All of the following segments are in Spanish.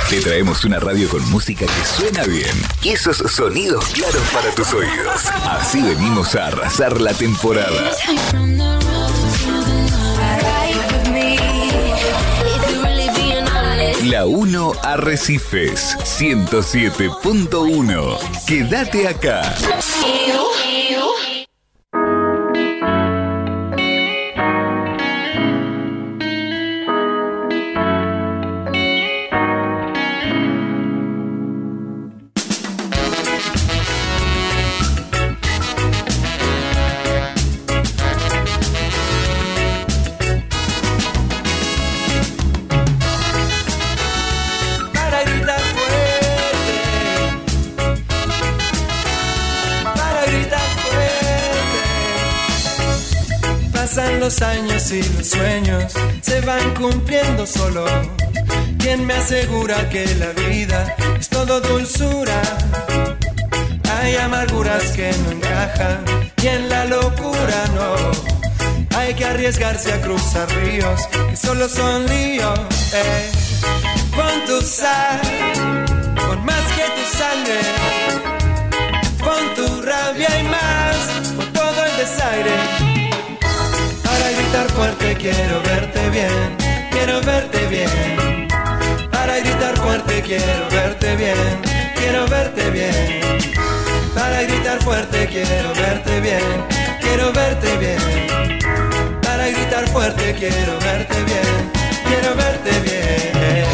Te traemos una radio con música que suena bien y esos sonidos claros para tus oídos. Así venimos a arrasar la temporada. La 1 Arrecifes 107.1. Quédate acá. Los años y los sueños se van cumpliendo solo. ¿Quién me asegura que la vida es todo dulzura? Hay amarguras que no encajan y en la locura no. Hay que arriesgarse a cruzar ríos que solo son líos. Pon tu sal, pon más que tu sangre, pon tu rabia y más, pon todo el desaire. Para gritar fuerte quiero verte bien, quiero verte bien. Para gritar fuerte quiero verte bien, quiero verte bien. Para gritar fuerte quiero verte bien, quiero verte bien. Para gritar fuerte quiero verte bien, quiero verte bien.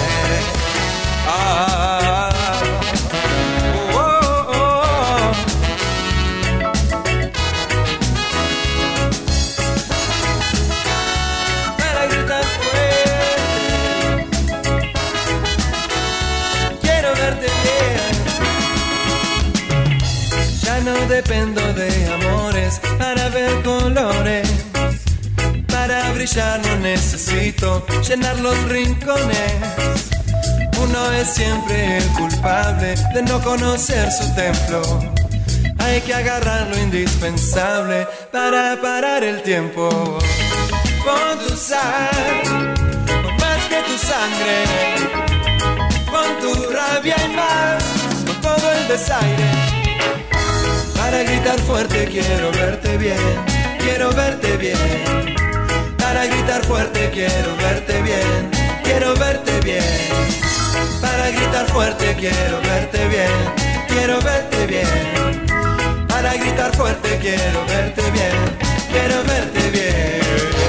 No dependo de amores para ver colores. Para brillar no necesito llenar los rincones. Uno es siempre el culpable de no conocer su templo. Hay que agarrar lo indispensable para parar el tiempo. Pon tu sal, pon más que tu sangre, pon tu rabia y más, con todo el desaire. Para gritar fuerte quiero verte bien, quiero verte bien. Para gritar fuerte quiero verte bien, quiero verte bien. Para gritar fuerte quiero verte bien, quiero verte bien. Para gritar fuerte quiero verte bien, quiero verte bien.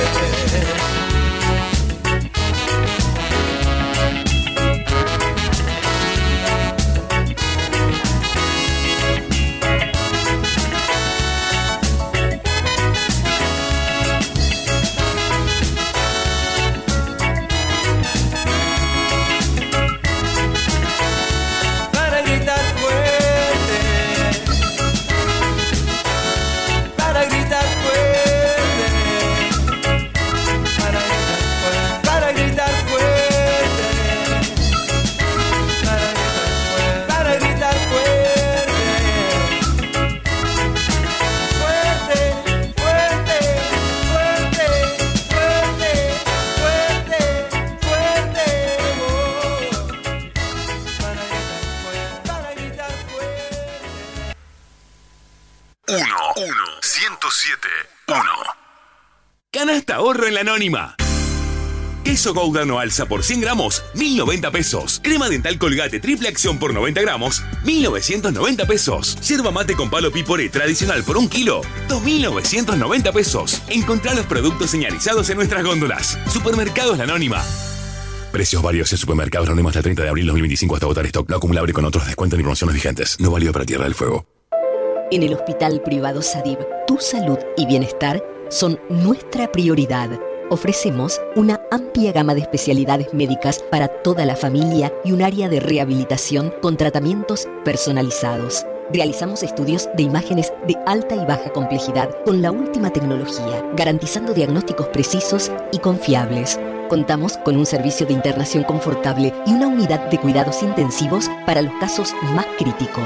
Canasta ahorro en la Anónima. Queso Goudano alza por 100 gramos, 1.090 pesos. Crema dental Colgate triple acción por 90 gramos, 1.990 pesos. Yerba mate con palo piporé tradicional por 1 kilo, 2.990 pesos. Encontrá los productos señalizados en nuestras góndolas. Supermercados La Anónima. Precios varios en Supermercados La Anónima hasta el 30 de abril 2025 hasta agotar stock. No acumulable con otros descuentos ni promociones vigentes. No válido para Tierra del Fuego. En el Hospital Privado Sadib, tu salud y bienestar son nuestra prioridad. Ofrecemos una amplia gama de especialidades médicas para toda la familia y un área de rehabilitación con tratamientos personalizados. Realizamos estudios de imágenes de alta y baja complejidad con la última tecnología, garantizando diagnósticos precisos y confiables. Contamos con un servicio de internación confortable y una unidad de cuidados intensivos para los casos más críticos.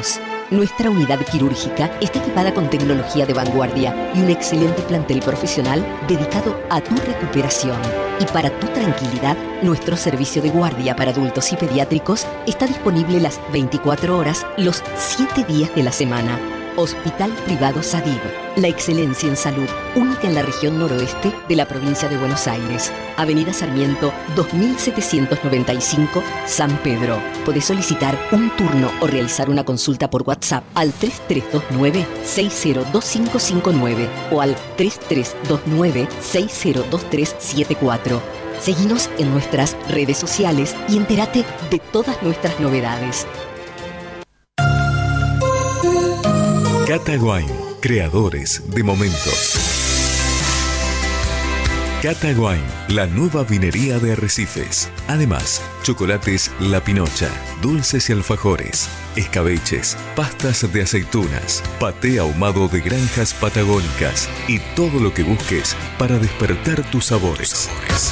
Nuestra unidad quirúrgica está equipada con tecnología de vanguardia y un excelente plantel profesional dedicado a tu recuperación. Y para tu tranquilidad, nuestro servicio de guardia para adultos y pediátricos está disponible las 24 horas, los 7 días de la semana. Hospital Privado Sadib, la excelencia en salud, única en la región noroeste de la provincia de Buenos Aires. Avenida Sarmiento, 2795, San Pedro. Podés solicitar un turno o realizar una consulta por WhatsApp al 3329-602559 o al 3329-602374. Seguinos en nuestras redes sociales y entérate de todas nuestras novedades. Cata Wine, creadores de momentos. Cata Wine, la nueva vinería de Arrecifes. Además, chocolates La Pinocha, dulces y alfajores, escabeches, pastas de aceitunas, paté ahumado de granjas patagónicas y todo lo que busques para despertar tus sabores.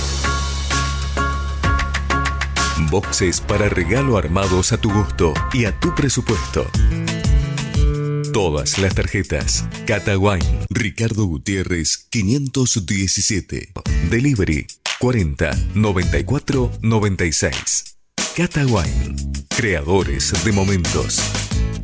Boxes para regalo armados a tu gusto y a tu presupuesto. Todas las tarjetas. Cata Wine, Ricardo Gutiérrez 517. Delivery 40 94 96. Cata Wine, creadores de momentos.